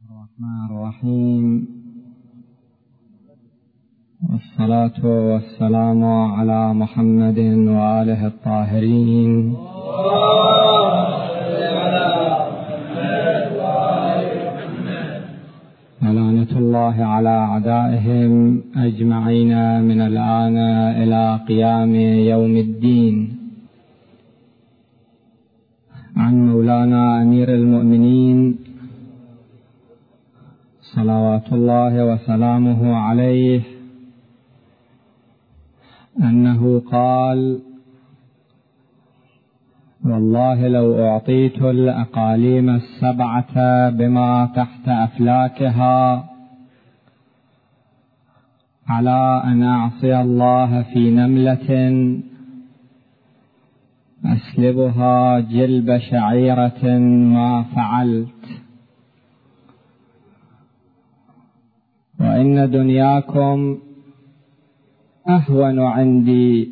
الرحمن الرحيم، والصلاة والسلام على محمد وآله الطاهرين، ولعنة الله على أعدائهم أجمعين من الآن إلى قيام يوم الدين. عن مولانا أمير المؤمنين صلوات الله وسلامه عليه أنه قال: والله لو أعطيت الأقاليم السبعة بما تحت أفلاكها على أن أعصي الله في نملة أسلبها جلب شعيرة ما فعلت، وإن دنياكم أهون عندي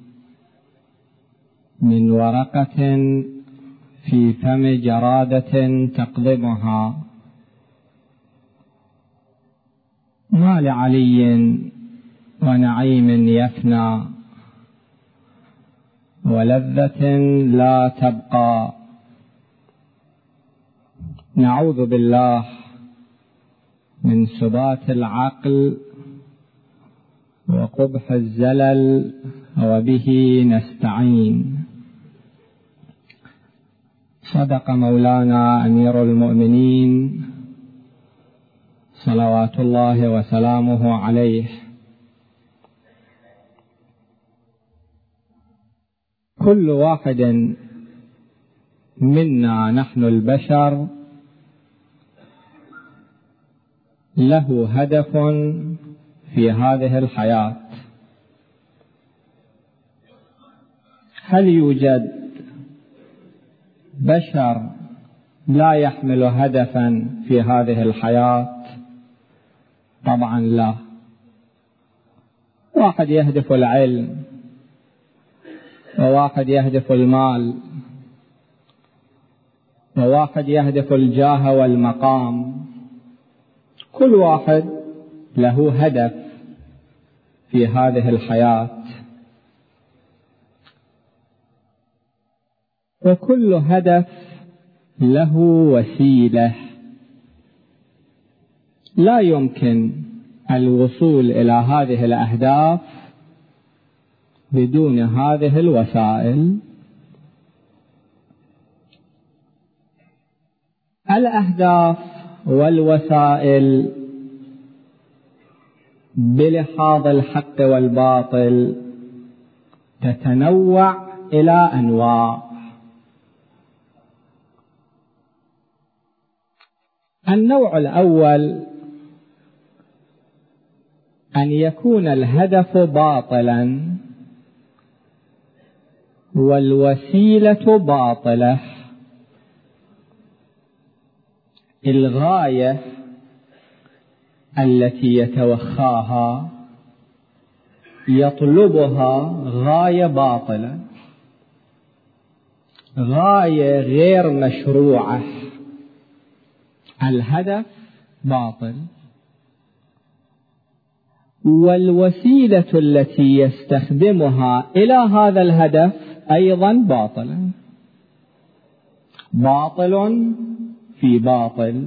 من ورقة في فم جرادة تقضمها. ما لعلي ونعيم يفنى ولذة لا تبقى. نعوذ بالله من سبات العقل وقبح الزلل، وبه نستعين. صدق مولانا أمير المؤمنين صلوات الله وسلامه عليه. كل واحد منا نحن البشر له هدف في هذه الحياة. هل يوجد بشر لا يحمل هدفا في هذه الحياة؟ طبعا لا. واحد يهدف العلم، وواحد يهدف المال، وواحد يهدف الجاه والمقام. كل واحد له هدف في هذه الحياة، وكل هدف له وسيلة. لا يمكن الوصول إلى هذه الأهداف بدون هذه الوسائل. الأهداف والوسائل بلحاظ الحق والباطل تتنوع إلى أنواع. النوع الأول أن يكون الهدف باطلا والوسيلة باطلة. الغاية التي يتوخاها يطلبها غاية باطلة، غاية غير مشروعة. الهدف باطل، والوسيلة التي يستخدمها إلى هذا الهدف أيضا باطلة. باطل في باطل،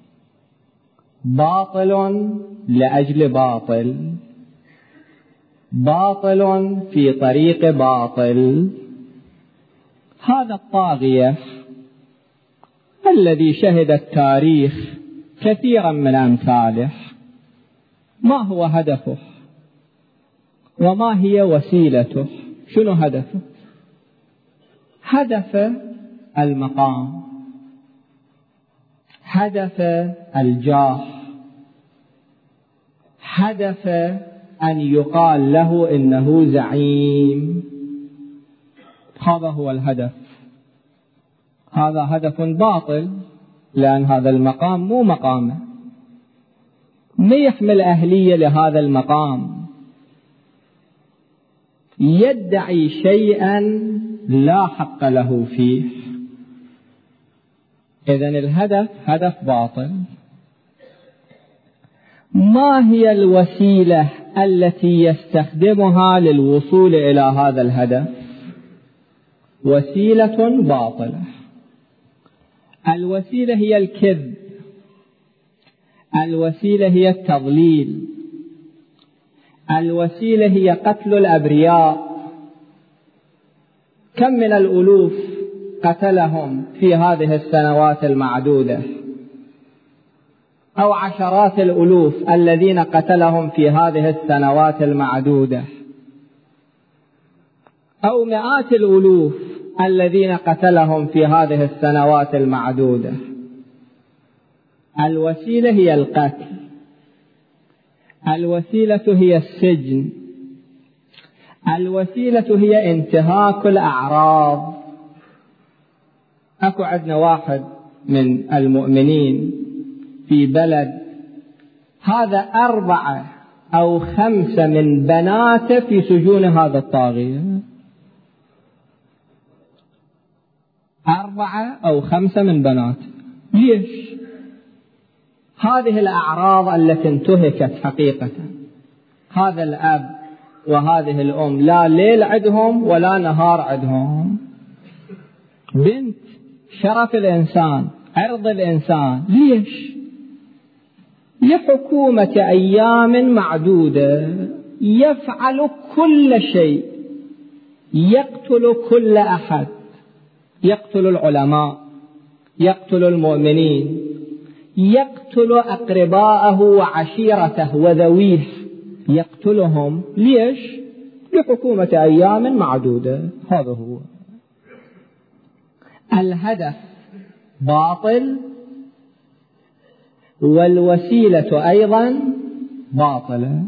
باطل لأجل باطل، باطل في طريق باطل. هذا الطاغية الذي شهد التاريخ كثيرا من أمثاله، ما هو هدفه وما هي وسيلته؟ شنو هدفه؟ هدف المقام، هدف الجاه، هدف أن يقال له إنه زعيم. هذا هو الهدف. هذا هدف باطل، لأن هذا المقام مو مقامه، ما يحمل أهلية لهذا المقام، يدعي شيئا لا حق له فيه. إذن الهدف هدف باطل. ما هي الوسيلة التي يستخدمها للوصول إلى هذا الهدف؟ وسيلة باطلة. الوسيلة هي الكذب، الوسيلة هي التضليل، الوسيلة هي قتل الأبرياء. كم من الألوف قتلهم في هذه السنوات المعدودة، أو عشرات الألوف الذين قتلهم في هذه السنوات المعدودة، أو مئات الألوف الذين قتلهم في هذه السنوات المعدودة. الوسيلة هي القتل، الوسيلة هي السجن، الوسيلة هي انتهاك الأعراض. أكو عندنا واحد من المؤمنين في بلد، هذا 4 أو 5 من بناته في سجون هذا الطاغية، 4 أو 5 من بناته. ليش؟ هذه الأعراض التي انتهكت حقيقة. هذا الأب وهذه الأم لا ليل عندهم ولا نهار عندهم. بنت، شرف الإنسان، عرض الإنسان. ليش؟ لحكومة أيام معدودة يفعل كل شيء، يقتل كل أحد، يقتل العلماء، يقتل المؤمنين، يقتل أقرباءه وعشيرته وذويه، يقتلهم. ليش؟ لحكومة أيام معدودة. هذا هو الهدف. باطل، والوسيلة أيضا باطلة.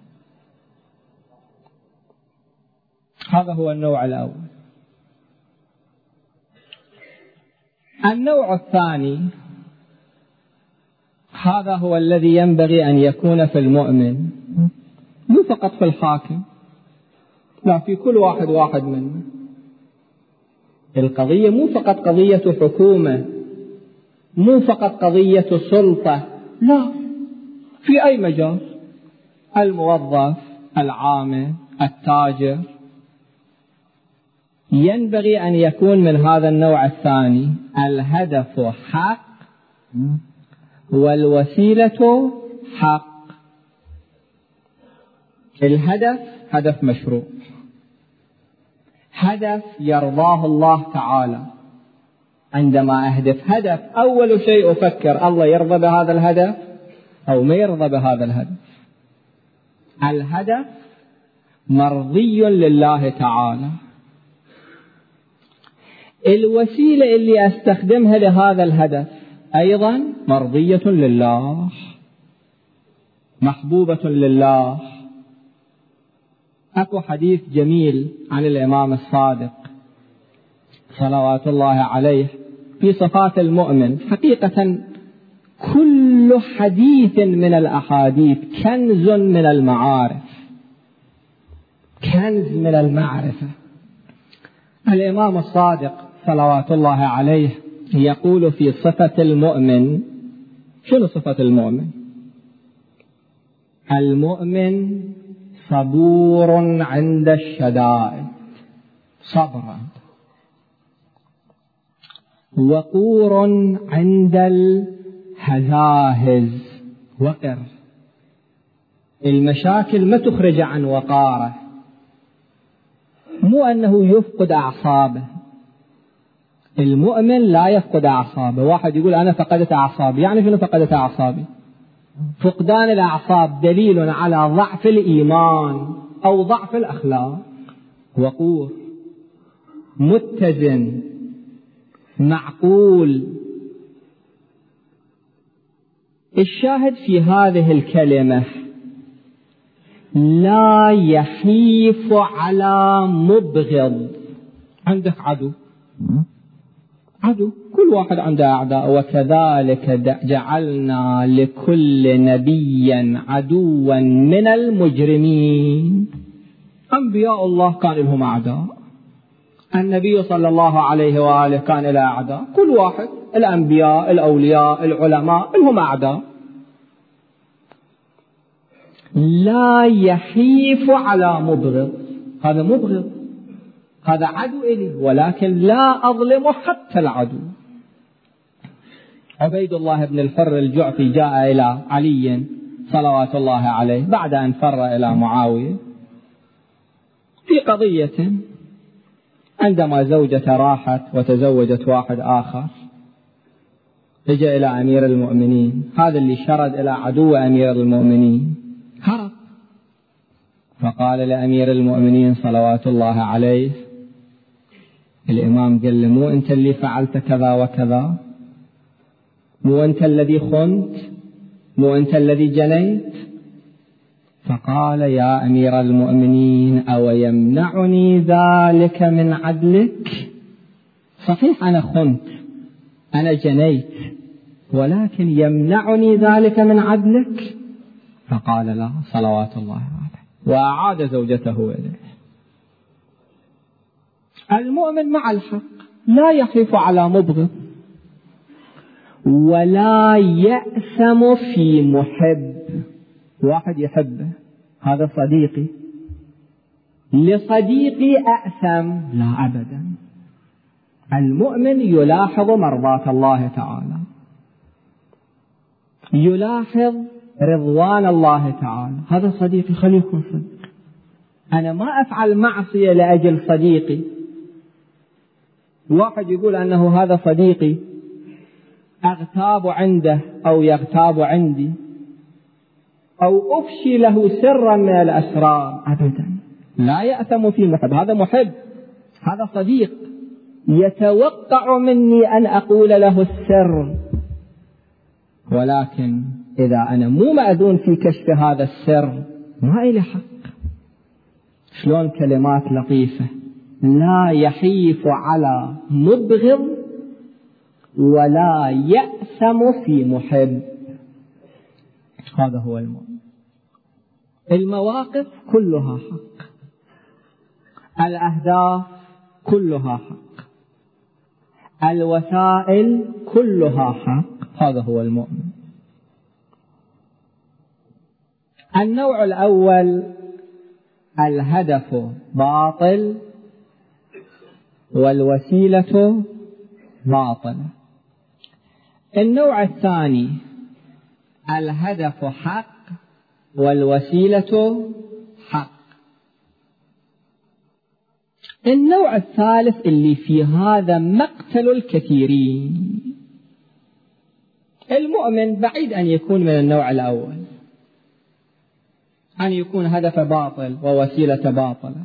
هذا هو النوع الأول. النوع الثاني، هذا هو الذي ينبغي أن يكون في المؤمن، مو فقط في الحاكم، لا، في كل واحد منا. القضية مو فقط قضية حكومة، مو فقط قضية سلطة، لا، في أي مجال، الموظف، العامل، التاجر، ينبغي أن يكون من هذا النوع الثاني. الهدف حق والوسيلة حق. الهدف هدف مشروع، هدف يرضاه الله تعالى. عندما أهدف هدف، أول شيء أفكر الله يرضى بهذا الهدف أو ما يرضى بهذا الهدف. الهدف مرضي لله تعالى. الوسيلة اللي أستخدمها لهذا الهدف أيضا مرضية لله، محبوبة لله. أكو حديث جميل عن الإمام الصادق صلوات الله عليه في صفات المؤمن. حقيقة كل حديث من الأحاديث كنز من المعارف، كنز من المعرفة. الإمام الصادق صلوات الله عليه يقول في صفة المؤمن. شنو صفة المؤمن؟ المؤمن صبور عند الشدائد، صبرا، وقور عند الهزاهز، وقر. المشاكل ما تخرج عن وقاره، مو أنه يفقد أعصابه. المؤمن لا يفقد أعصابه. واحد يقول أنا فقدت أعصابي، يعني شنو فقدت أعصابي؟ فقدان الأعصاب دليل على ضعف الإيمان أو ضعف الأخلاق. وقور، متزن، معقول. الشاهد في هذه الكلمة لا يحيف على مبغض. عندك عدو، كل واحد عنده أعداء. وكذلك جعلنا لكل نبي عدوا من المجرمين. أنبياء الله كان لهم أعداء، النبي صلى الله عليه وآله كان له أعداء. كل واحد، الأنبياء، الأولياء، العلماء، لهم أعداء. لا يحيف على مبغض، هذا مبغض، هذا عدو إلي، ولكن لا أظلم حتى العدو. عبيد الله بن الحر الجعفي جاء إلى علي صلوات الله عليه بعد أن فر إلى معاوية في قضية، عندما زوجته راحت وتزوجت واحد آخر، جاء إلى أمير المؤمنين، هذا اللي شرد إلى عدو أمير المؤمنين هرب، فقال لأمير المؤمنين صلوات الله عليه، الإمام قال له مو أنت اللي فعلت كذا وكذا، مو أنت الذي خنت، مو أنت الذي جنيت؟ فقال يا أمير المؤمنين أو يمنعني ذلك من عدلك؟ صحيح أنا خنت، أنا جنيت، ولكن يمنعني ذلك من عدلك؟ فقال لا صلوات الله عليه، وأعاد زوجته إليه. المؤمن مع الحق لا يخيف على مبغض، ولا يأثم في محب. واحد يحبه، هذا صديقي، لصديقي أأثم؟ لا أبدا. المؤمن يلاحظ مرضاة الله تعالى، يلاحظ رضوان الله تعالى، هذا صديقي خليه يكون صديق، أنا ما أفعل معصية لأجل صديقي. واحد يقول أنه هذا صديقي أغتاب عنده أو يغتاب عندي أو أفشي له سرا من الأسرار، أبدا لا يأثم في محب، هذا محب، هذا صديق، يتوقع مني أن أقول له السر، ولكن إذا أنا مو مأذون في كشف هذا السر ما إلي حق. شلون كلمات لطيفة، لا يحيف على مبغض ولا يأثم في محب، هذا هو المؤمن. المواقف كلها حق، الأهداف كلها حق، الوسائل كلها حق، هذا هو المؤمن. النوع الأول الهدف باطل والوسيلة باطلة. النوع الثاني الهدف حق والوسيلة حق. النوع الثالث اللي في هذا مقتل الكثيرين. المؤمن بعيد أن يكون من النوع الأول، أن يكون هدف باطل ووسيلة باطلة.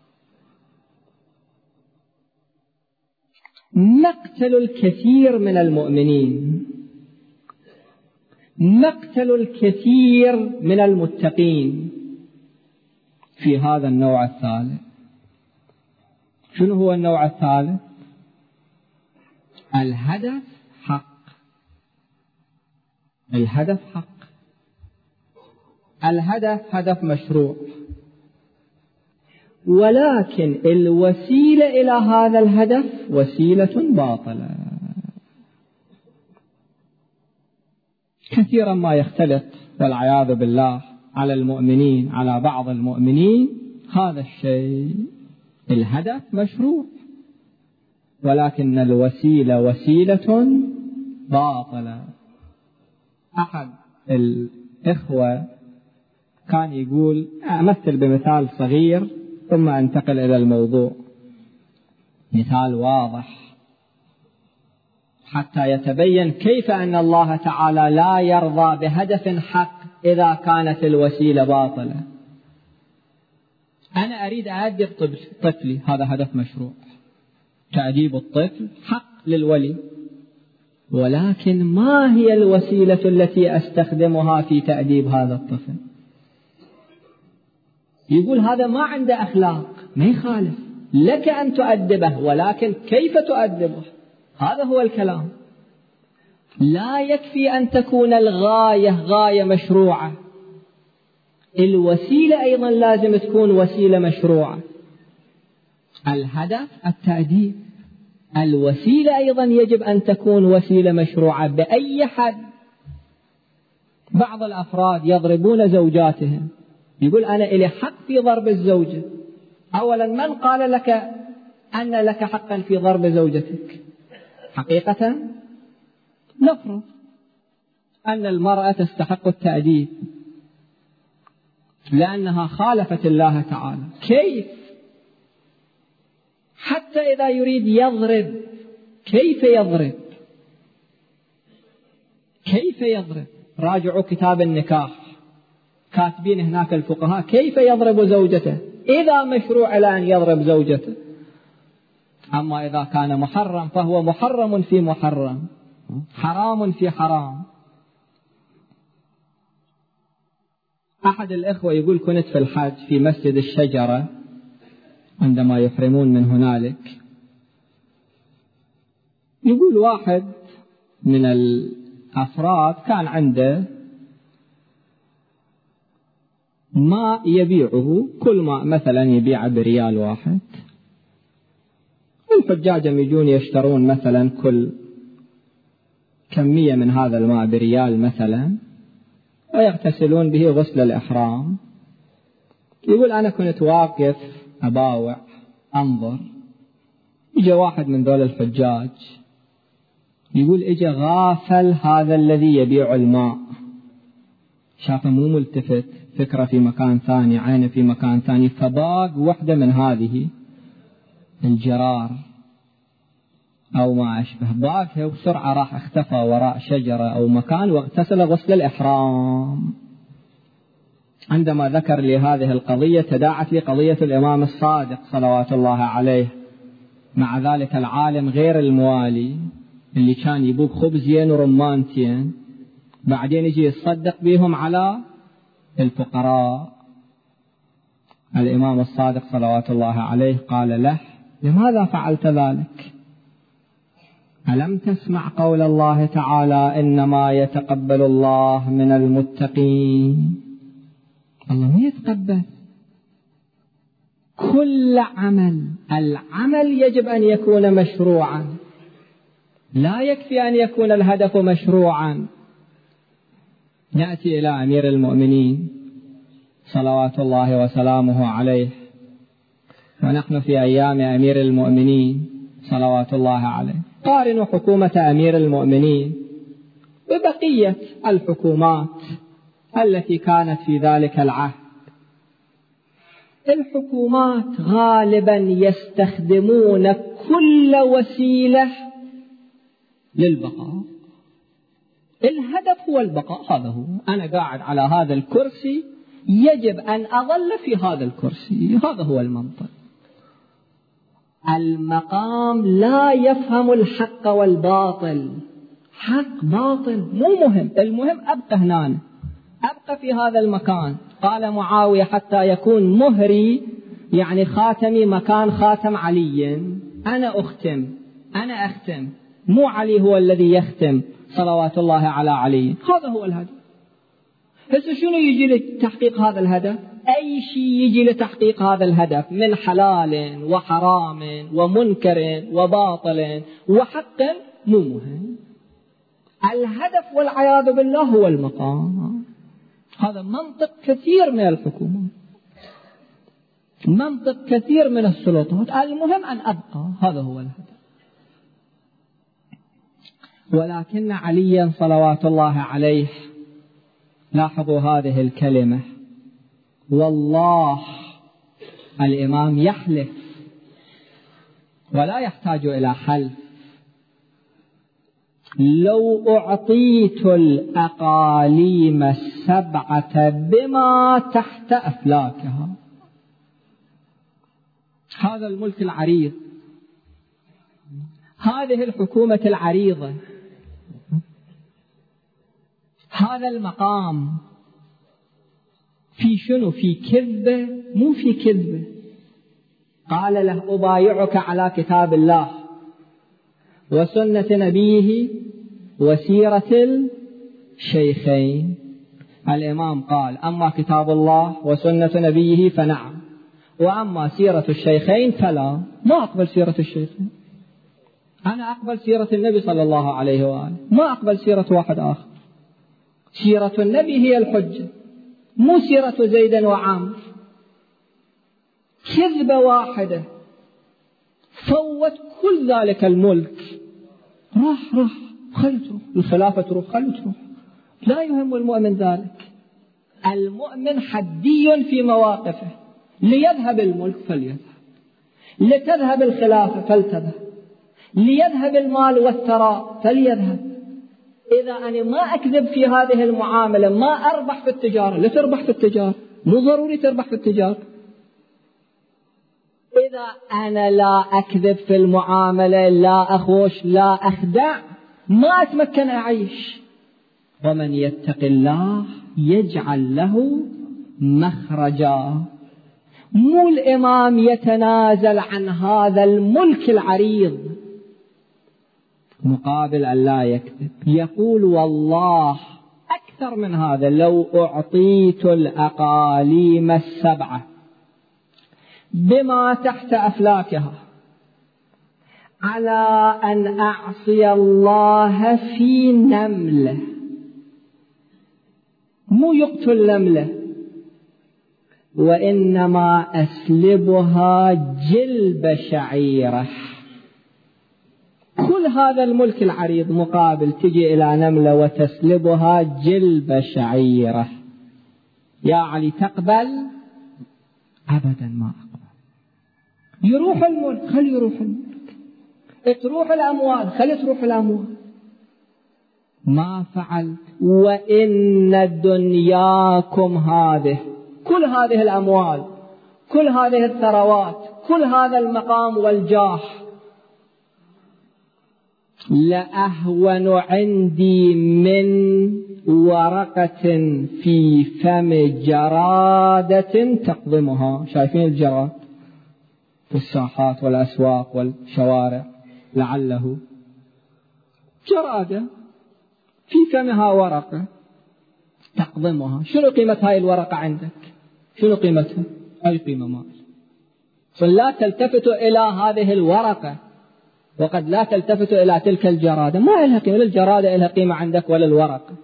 مقتل الكثير من المؤمنين، مقتل الكثير من المتقين في هذا النوع الثالث. شنو هو النوع الثالث؟ الهدف حق، الهدف حق، الهدف هدف مشروع، ولكن الوسيلة إلى هذا الهدف وسيلة باطلة. كثيرا ما يختلط والعياذ بالله على المؤمنين، على بعض المؤمنين هذا الشيء، الهدف مشروع ولكن الوسيلة وسيلة باطلة. أحد الإخوة كان يقول، أمثل بمثال صغير ثم أنتقل إلى الموضوع، مثال واضح حتى يتبين كيف أن الله تعالى لا يرضى بهدف حق إذا كانت الوسيلة باطلة. أنا أريد أأدب طفلي، هذا هدف مشروع، تأديب الطفل حق للولي، ولكن ما هي الوسيلة التي أستخدمها في تأديب هذا الطفل؟ يقول هذا ما عنده أخلاق، ما يخالف، لك أن تؤدبه، ولكن كيف تؤدبه؟ هذا هو الكلام. لا يكفي أن تكون الغاية غاية مشروعة، الوسيلة أيضا لازم تكون وسيلة مشروعة. الهدف التأديب، الوسيلة أيضا يجب أن تكون وسيلة مشروعة بأي حد. بعض الأفراد يضربون زوجاتهم، يقول أنا إلي حق في ضرب الزوجة. أولا من قال لك أن لك حقا في ضرب زوجتك؟ حقيقة نفرض أن المرأة تستحق التأديب لأنها خالفت الله تعالى، كيف حتى إذا يريد يضرب كيف يضرب؟ كيف يضرب؟ راجعوا كتاب النكاح، كاتبين هناك الفقهاء كيف يضرب زوجته إذا مشروع لأن يضرب زوجته. أما إذا كان محرم فهو محرم في محرم، حرام في حرام. أحد الإخوة يقول كنت في الحج في مسجد الشجرة عندما يحرمون من هنالك، يقول واحد من الأفراد كان عنده ماء يبيعه، كل ماء مثلا يبيعه بريال واحد، الحجاج يجون يشترون مثلا كل كمية من هذا الماء بريال مثلا ويغتسلون به غسل الإحرام. يقول أنا كنت واقف أباوع أنظر، إجا واحد من ذول الحجاج، يقول إجا غافل هذا الذي يبيع الماء، شافه مو ملتفت، فكرة في مكان ثاني، عينه في مكان ثاني، فباق واحدة من هذه الجرار أو ما أشبه، باقها وبسرعة راح اختفى وراء شجرة أو مكان واغتسل غسل الإحرام. عندما ذكر لي هذه القضية تداعت لي قضية الإمام الصادق صلوات الله عليه مع ذلك العالم غير الموالي اللي كان يبوق خبزين ورمانتين، بعدين يجي يتصدق بهم على الفقراء. الإمام الصادق صلوات الله عليه قال له: لماذا فعلت ذلك؟ ألم تسمع قول الله تعالى: إنما يتقبل الله من المتقين؟ الله ما يتقبل كل عمل، العمل يجب أن يكون مشروعا، لا يكفي أن يكون الهدف مشروعا. نأتي إلى أمير المؤمنين صلوات الله وسلامه عليه، ونحن في أيام أمير المؤمنين صلوات الله عليه. قارنوا حكومة أمير المؤمنين ببقية الحكومات التي كانت في ذلك العهد. الحكومات غالبا يستخدمون كل وسيلة للبقاء، الهدف هو البقاء، هذا هو، أنا قاعد على هذا الكرسي يجب أن أظل في هذا الكرسي، هذا هو المنطق. المقام لا يفهم الحق والباطل، حق باطل مو مهم، المهم أبقى هنا، أبقى في هذا المكان. قال معاوية: حتى يكون مهري يعني خاتمي مكان خاتم علي، أنا أختم، مو علي هو الذي يختم صلوات الله على علي، هذا هو الهدف. هسه شنو يجي لتحقيق هذا الهدف؟ أي شيء يجي لتحقيق هذا الهدف من حلال وحرام ومنكر وباطل وحق مو مهم، الهدف والعياذ بالله هو المقام. هذا منطق كثير من الحكومات، منطق كثير من السلطات، المهم أن أبقى، هذا هو الهدف. ولكن عليا صلوات الله عليه، لاحظوا هذه الكلمة، والله الإمام يحلف ولا يحتاج إلى حلف: لو أعطيت الأقاليم السبعة بما تحت أفلاكها. هذا الملك العريض، هذه الحكومة العريضة، هذا المقام في شنو؟ في كذبة؟ مو في كذبة. قال له: أبايعك على كتاب الله وسنة نبيه وسيرة الشيخين. الإمام قال: أما كتاب الله وسنة نبيه فنعم، وأما سيرة الشيخين فلا. ما أقبل سيرة الشيخين، أنا أقبل سيرة النبي صلى الله عليه وآله، ما أقبل سيرة واحد آخر. سيرة النبي هي الحجة، مو سيرة زيد وعامر. كذبة واحدة فوت كل ذلك الملك. راح خلي تروح الخلافة، تروح خلي تروح، لا يهم المؤمن ذلك. المؤمن حدي في مواقفه، ليذهب الملك فليذهب، لتذهب الخلافة فلتذهب، ليذهب المال والثراء فليذهب. إذا أنا ما أكذب في هذه المعاملة ما أربح في التجارة، لا تربح في التجارة، مو ضروري تربح في التجارة. إذا أنا لا أكذب في المعاملة، لا أخوش، لا أخدع، ما أتمكن أعيش. ومن يتق الله يجعل له مخرجا. مو الإمام يتنازل عن هذا الملك العريض مقابل أن لا يكذب، يقول والله أكثر من هذا، لو أعطيت الأقاليم السبعة بما تحت أفلاكها على أن أعصي الله في نملة، مو يقتل نملة، وإنما أسلبها جلب شعيرة. كل هذا الملك العريض مقابل تجي إلى نملة وتسلبها جلب شعيرة. يا علي تقبل؟ أبدا ما أقبل. يروح الملك، خلي يروح الملك. تروح الأموال، خلي تروح الأموال. ما فعلت. وإن دنياكم هذه، كل هذه الأموال، كل هذه الثروات، كل هذا المقام والجاه، لأهون عندي من ورقة في فم جرادة تقضمها. شايفين الجراد في الساحات والأسواق والشوارع؟ لعله جرادة في فمها ورقة تقضمها. شنو قيمة هاي الورقة عندك؟ شنو قيمتها؟ أي قيمة ما. فلا تلتفتوا إلى هذه الورقة، وقد لا تلتفتوا إلى تلك الجرادة. ما لها قيمة، لا الجرادة لها قيمة عندك ولا الورقة.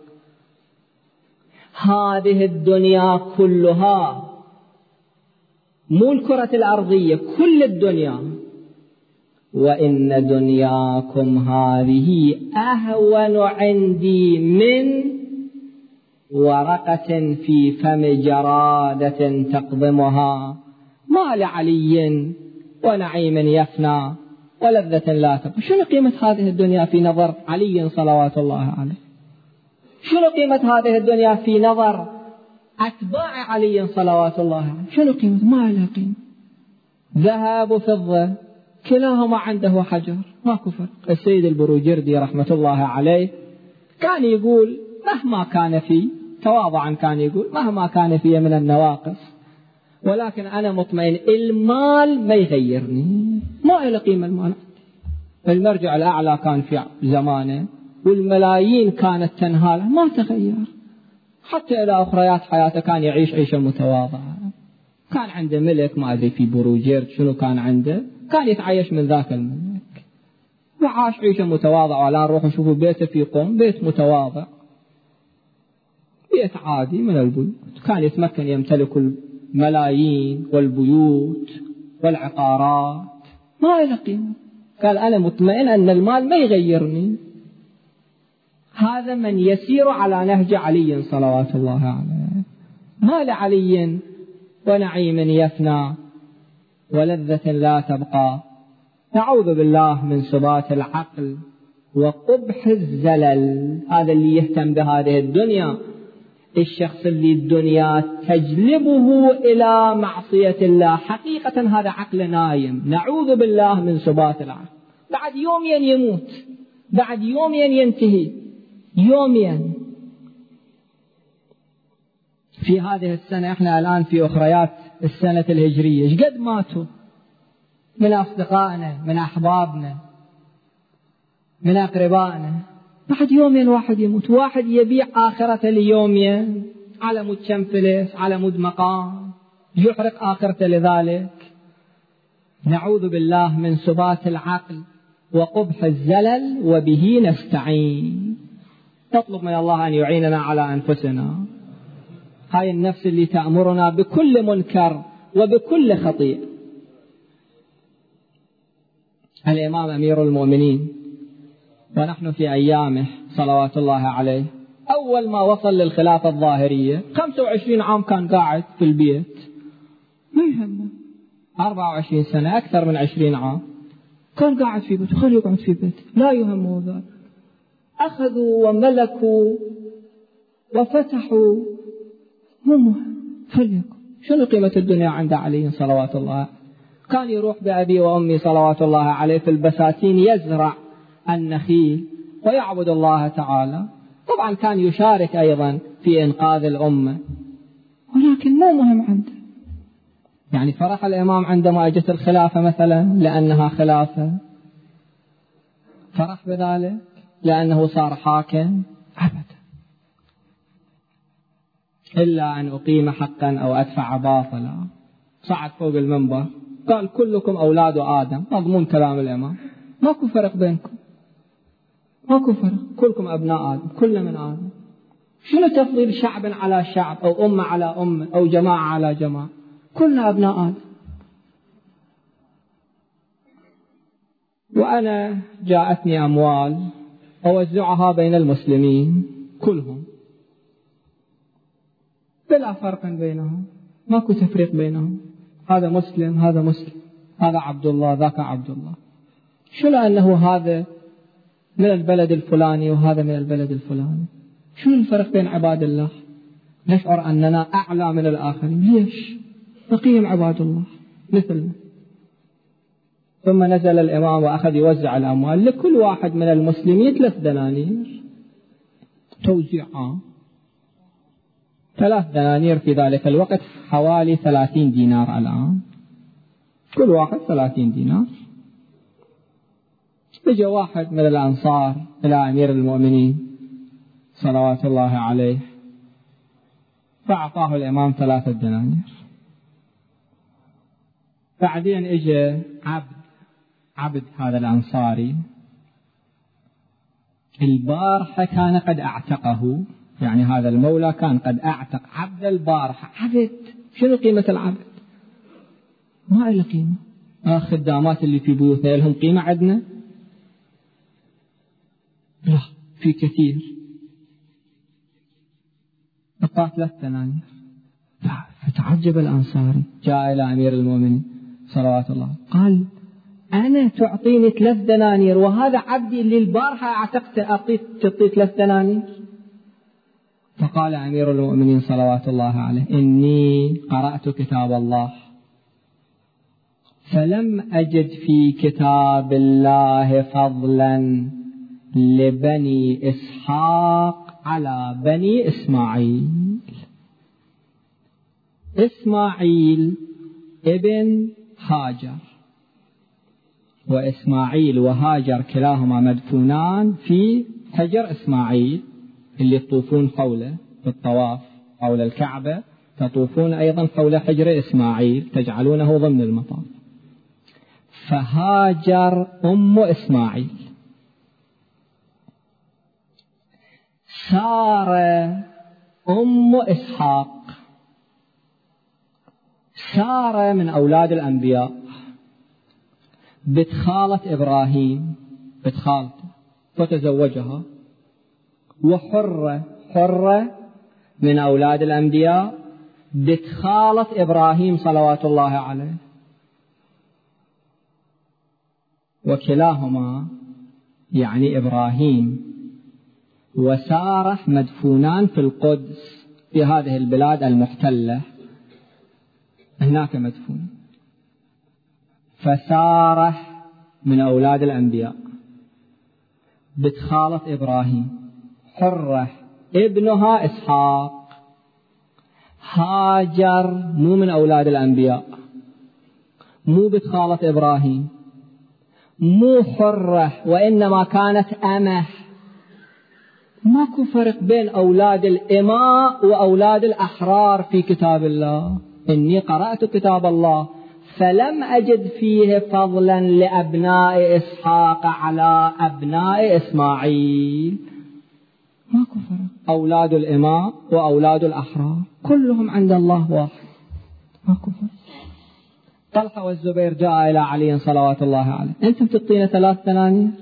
هذه الدنيا كلها، مو الكرة الأرضية، كل الدنيا. وإن دنياكم هذه أهون عندي من ورقة في فم جرادة تقضمها. ما لعلي ونعيم يفنى ولذة لا تبقى. شنو قيمة هذه الدنيا في نظر علي صلوات الله عليه؟ شنو قيمة هذه الدنيا في نظر أتباع علي صلوات الله عليه؟ شنو قيمة؟ ما لها قيمة. ذهب وفضة كلاهما عنده حجر، ماكو فرق. السيد البروجردي رحمة الله عليه كان يقول مهما كان في، تواضعا كان يقول مهما كان في من النواقص، ولكن أنا مطمئن المال ما يغيرني، ما له قيمة المال. المرجع الأعلى كان في زمانه والملايين كانت تنهاله، ما تغير. حتى إلى أخريات حياته كان يعيش عيشة متواضعة. كان عنده ملك، ما أدري في بروجيرد شنو كان عنده، كان يتعيش من ذاك الملك وعاش عيشة متواضعة. ولا نروح نشوفوا بيته في قوم، بيت متواضع، بيت عادي من البيوت. كان يتمكن يمتلك الملايين والبيوت والعقارات، ما له قيمة. قال أنا مطمئن أن المال ما يغيرني. هذا من يسير على نهج علي صلوات الله عليه. ما لعلي ونعيم يفنى ولذة لا تبقى. نعوذ بالله من سبات العقل وقبح الزلل. هذا اللي يهتم بهذه الدنيا، الشخص اللي الدنيا تجلبه إلى معصية الله، حقيقة هذا عقل نايم. نعوذ بالله من سبات العقل. بعد يومين يموت، بعد يومين ينتهي، يومين. في هذه السنة، احنا الآن في أخريات السنة الهجرية، ايش قد ماتوا من أصدقائنا، من أحبابنا، من أقربائنا. بعد يومين واحد يموت. واحد يبيع آخرته ليومين على مود كم فلس، على مود مقام، يحرق آخرته لذلك. نعوذ بالله من سبات العقل وقبح الزلل، وبه نستعين. نطلب من الله أن يعيننا على أنفسنا. هاي النفس اللي تأمرنا بكل منكر وبكل خطيئة. الإمام أمير المؤمنين ونحن في أيامه صلوات الله عليه، أول ما وصل للخلافة الظاهرية 25 عام كان قاعد في البيت، ما يهمه. 24 سنة، أكثر من 20 عام كان قاعد في بيته، خليه يقعد في بيته، لا يهمه ذلك. أخذوا وملكوا وفتحوا، مو مهم، خليكم. شنو قيمة الدنيا عند علي صلوات الله؟ كان يروح بأبي وأمي صلوات الله عليه في البساتين يزرع النخيل ويعبد الله تعالى. طبعا كان يشارك أيضا في إنقاذ الأمة، ولكن مو مهم عنده. يعني فرح الإمام عندما أجت الخلافة مثلا لأنها خلافة، فرح بذلك لأنه صار حاكم؟ أبدا، إلا أن أقيم حقا أو أدفع باطلا. صعد فوق المنبر قال كلكم أولاد آدم، مضمون كلام الإمام، ماكو فرق بينكم، ماكو فرق، كلكم أبناء آدم، كل من آدم. شنو تفضيل شعب على شعب أو أمة على أمة أو جماعة على جماعة؟ كلنا أبناء آدم. وأنا جاءتني أموال أوزعها بين المسلمين كلهم بلا فرق بينهم، ماكو تفريق بينهم، هذا مسلم هذا مسلم، هذا عبد الله ذاك عبد الله. شو لأنه هذا من البلد الفلاني وهذا من البلد الفلاني؟ شو الفرق بين عباد الله؟ نشعر أننا أعلى من الآخرين. ليش؟ بقيهم عباد الله مثلنا. ثم نزل الإمام وأخذ يوزع الأموال لكل واحد من المسلمين 3 دنانير، توزيع عام. 3 دنانير في ذلك الوقت حوالي 30 دينار الآن، كل واحد 30 دينار. اجى واحد من الأنصار إلى أمير المؤمنين صلوات الله عليه فأعطاه الإمام 3 دنانير. بعدين اجى عبد هذا الأنصاري، البارحة كان قد أعتقه، يعني هذا المولى كان قد أعتق عبد البارحة. عبد، شنو قيمة العبد؟ ما له قيمة. خدامات اللي في بيوتنا لهم قيمة عندنا؟ لا، في كثير. أعطاه 3 دنانير. فتعجب الأنصاري، جاء إلى أمير المؤمنين صلوات الله، قال أنا تعطيني 3 دنانير وهذا عبدي اللي البارحة أعتقته تعطي 3 دنانير؟ فقال أمير المؤمنين صلوات الله عليه إني قرأت كتاب الله فلم أجد في كتاب الله فضلا لبني إسحاق على بني إسماعيل. إسماعيل ابن هاجر، وإسماعيل وهاجر كلاهما مدفونان في حجر إسماعيل اللي يطوفون حوله بالطواف حول الكعبة، تطوفون أيضا حول حجر إسماعيل تجعلونه ضمن المطاف. فهاجر أم إسماعيل، سارة أم إسحاق. سارة من أولاد الأنبياء، بنت خالة إبراهيم، بنت خالته فتزوجها. وحرة من أولاد الأنبياء، بنت خالة إبراهيم صلوات الله عليه. وكلاهما يعني إبراهيم وسارة مدفونان في القدس، في هذه البلاد المحتلة، هناك مدفون. فسارة من أولاد الأنبياء، بنت خالة إبراهيم، حرة ابنها إسحاق. هاجر مو من أولاد الأنبياء، مو بنت خالة إبراهيم، مو حرة، وإنما كانت أمه. ماكو فرق بين أولاد الإماء وأولاد الأحرار في كتاب الله. إني قرأت كتاب الله فلم أجد فيه فضلا لأبناء إسحاق على أبناء إسماعيل. ماكو فرق. أولاد الإمام وأولاد الأحرار كلهم عند الله واحد، ماكو فرق. طلحة والزبير جاء إلى علي صلوات الله عليه، أنتم تعطينا 3 دنانير؟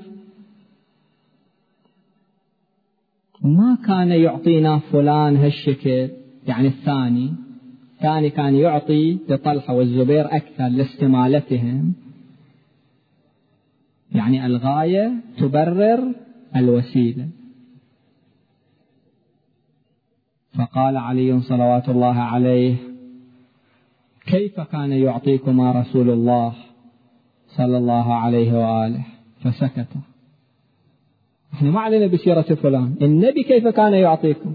ما كان يعطينا فلان هالشكل، يعني الثاني كان يعطي لطلحة والزبير أكثر لاستمالتهم، يعني الغاية تبرر الوسيلة. فقال علي صلوات الله عليه: كيف كان يعطيكما رسول الله صلى الله عليه وآله؟ فسكت. احنا ما علينا بسيرة فلان، النبي كيف كان يعطيكم؟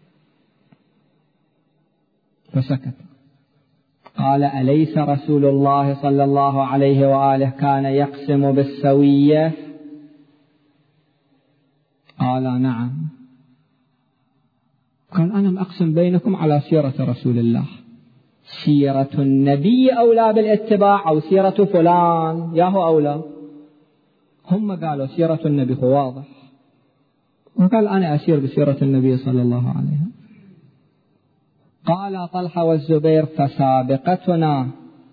فسكت. قال: أليس رسول الله صلى الله عليه وآله كان يقسم بالسوية؟ قال: نعم. قال: أنا أقسم بينكم على سيرة رسول الله، سيرة النبي أولى بالاتباع أو سيرة فلان ياهو أولى؟ هم قالوا سيرة النبي هو واضح، وقال: أنا أسير بسيرة النبي صلى الله عليه وسلم. قال طلحة والزبير: فسابقتنا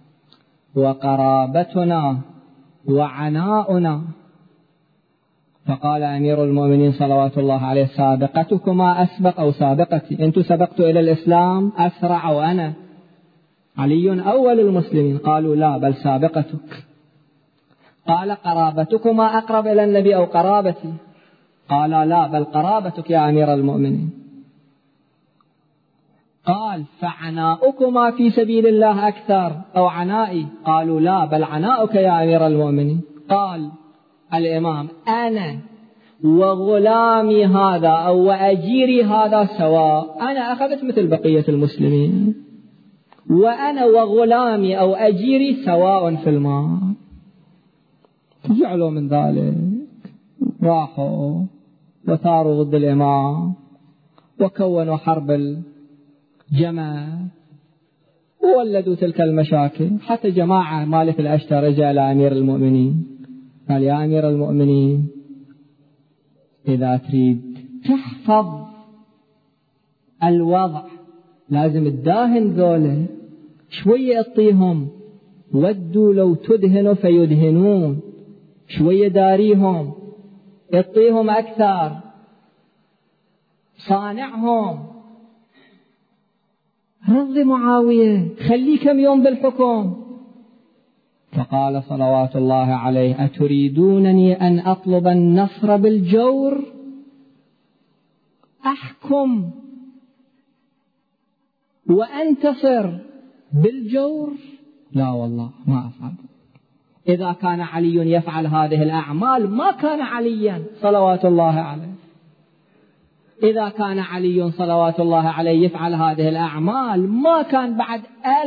وقرابتنا وعناؤنا. فقال أمير المؤمنين صلوات الله عليه: سابقتكما أسبق أو سابقتي؟ أنتم سبقتوا إلى الإسلام أسرع وأنا علي أول المسلمين. قالوا: لا، بل سابقتك. قال: قرابتكما أقرب إلى النبي أو قرابتي؟ قال: لا، بل قرابتك يا أمير المؤمنين. قال: فعناؤكما في سبيل الله أكثر أو عنائي؟ قالوا: لا، بل عناؤك يا أمير المؤمنين. قال الإمام: أنا وغلامي هذا أو وأجيري هذا سواء، أنا أخذت مثل بقية المسلمين، وأنا وغلامي أو أجيري سواء في المال. فجعلوا من ذلك، راحوا وثاروا ضد الإمام وكونوا حرب الجمل وولدوا تلك المشاكل. حتى جماعة مالك الأشتر رجع إلى أمير المؤمنين قال: يا أمير المؤمنين، إذا تريد تحفظ الوضع لازم تداهن ذولا شوية، اطيهم، ودوا لو تدهنوا فيدهنون، شوية داريهم، اطيهم أكثر، صانعهم، رضي معاوية، خليه كم يوم بالحكم. فقال صلوات الله عليه: أتريدونني أن أطلب النصر بالجور؟ أحكم وأنتصر بالجور؟ لا والله ما أفعل. إذا كان علي يفعل هذه الأعمال ما كان عليا صلوات الله عليه. إذا كان علي صلوات الله عليه يفعل هذه الأعمال ما كان بعد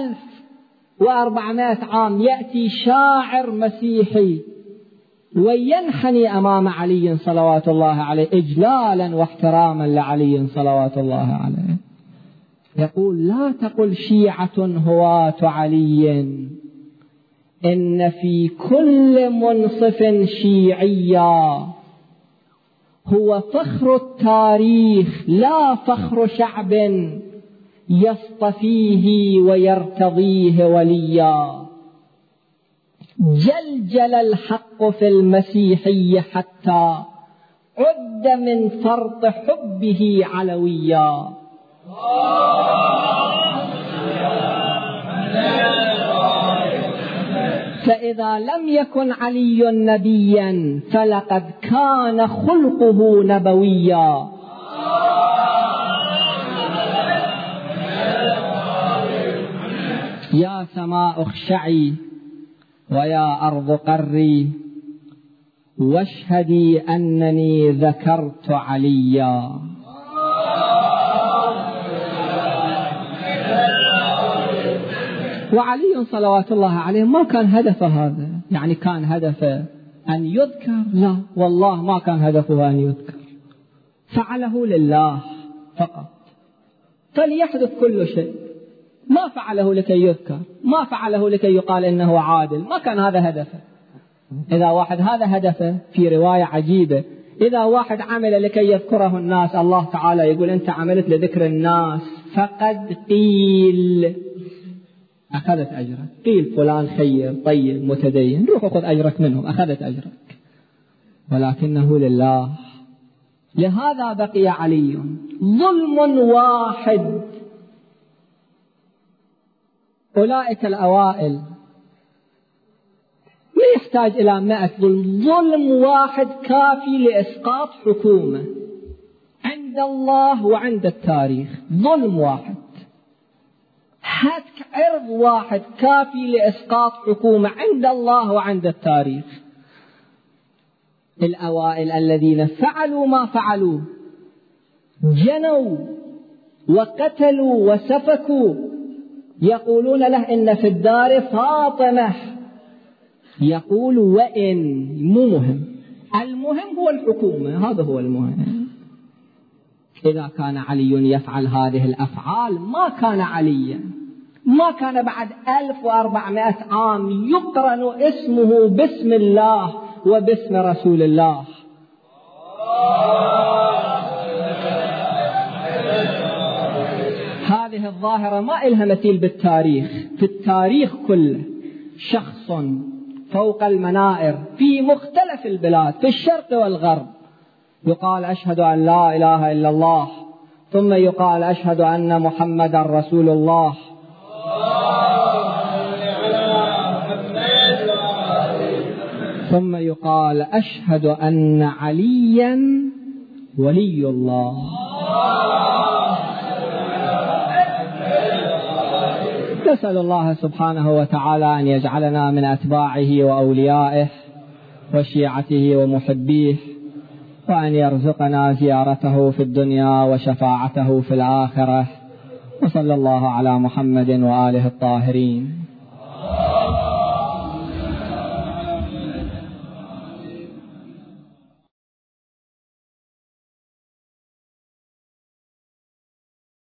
1400 عام يأتي شاعر مسيحي وينحني أمام علي صلوات الله عليه إجلالا واحتراما لعلي صلوات الله عليه، يقول: لا تقل شيعة هواة علي، إن في كل منصف شيعيا، هو فخر التاريخ لا فخر شعب يصطفيه ويرتضيه وليا. جلجل الحق في المسيحي حتى عد من فرط حبه علويا. فإذا لم يكن علي نبيا فلقد كان خلقه نبويا. يا سماء اخشعي ويا أرض قري، واشهدي أنني ذكرت عليا. وعلي صلوات الله عليه ما كان هدفه هذا، يعني كان هدفه أن يذكر؟ لا والله ما كان هدفه أن يذكر، فعله لله فقط. فليحدث كل شيء، ما فعله لكي يذكر، ما فعله لكي يقال إنه عادل، ما كان هذا هدفه. إذا واحد هذا هدفه، في رواية عجيبة إذا واحد عمل لكي يذكره الناس، الله تعالى يقول أنت عملت لذكر الناس فقد قيل أخذت أجرك. قيل فلان خير طيب متدين، روح أخذ أجرك منهم، أخذت أجرك، ولكنه لله. لهذا بقي علي ظلم واحد. أولئك الأوائل ما يحتاج إلى 100 ظلم واحد كافي لإسقاط حكومة عند الله وعند التاريخ. ظلم واحد، هتك عرض واحد كافي لإسقاط حكومة عند الله وعند التاريخ. الأوائل الذين فعلوا ما فعلوا، جنوا وقتلوا وسفكوا، يقولون له إن في الدار فاطمة، يقول وإن، مو مهم، المهم هو الحكومة، هذا هو المهم. إذا كان علي يفعل هذه الأفعال ما كان عليا، ما كان بعد 1400 عام يقرن اسمه باسم الله وباسم رسول الله. هذه الظاهرة ما إلها مثيل بالتاريخ، في التاريخ كله شخص فوق المنائر في مختلف البلاد في الشرق والغرب يقال أشهد أن لا إله إلا الله، ثم يقال أشهد أن محمد رسول الله، ثم يقال أشهد أن عليا ولي الله. نسأل الله سبحانه وتعالى أن يجعلنا من أتباعه وأوليائه وشيعته ومحبيه، وأن يرزقنا زيارته في الدنيا وشفاعته في الآخرة. وصلى الله على محمد وآله الطاهرين.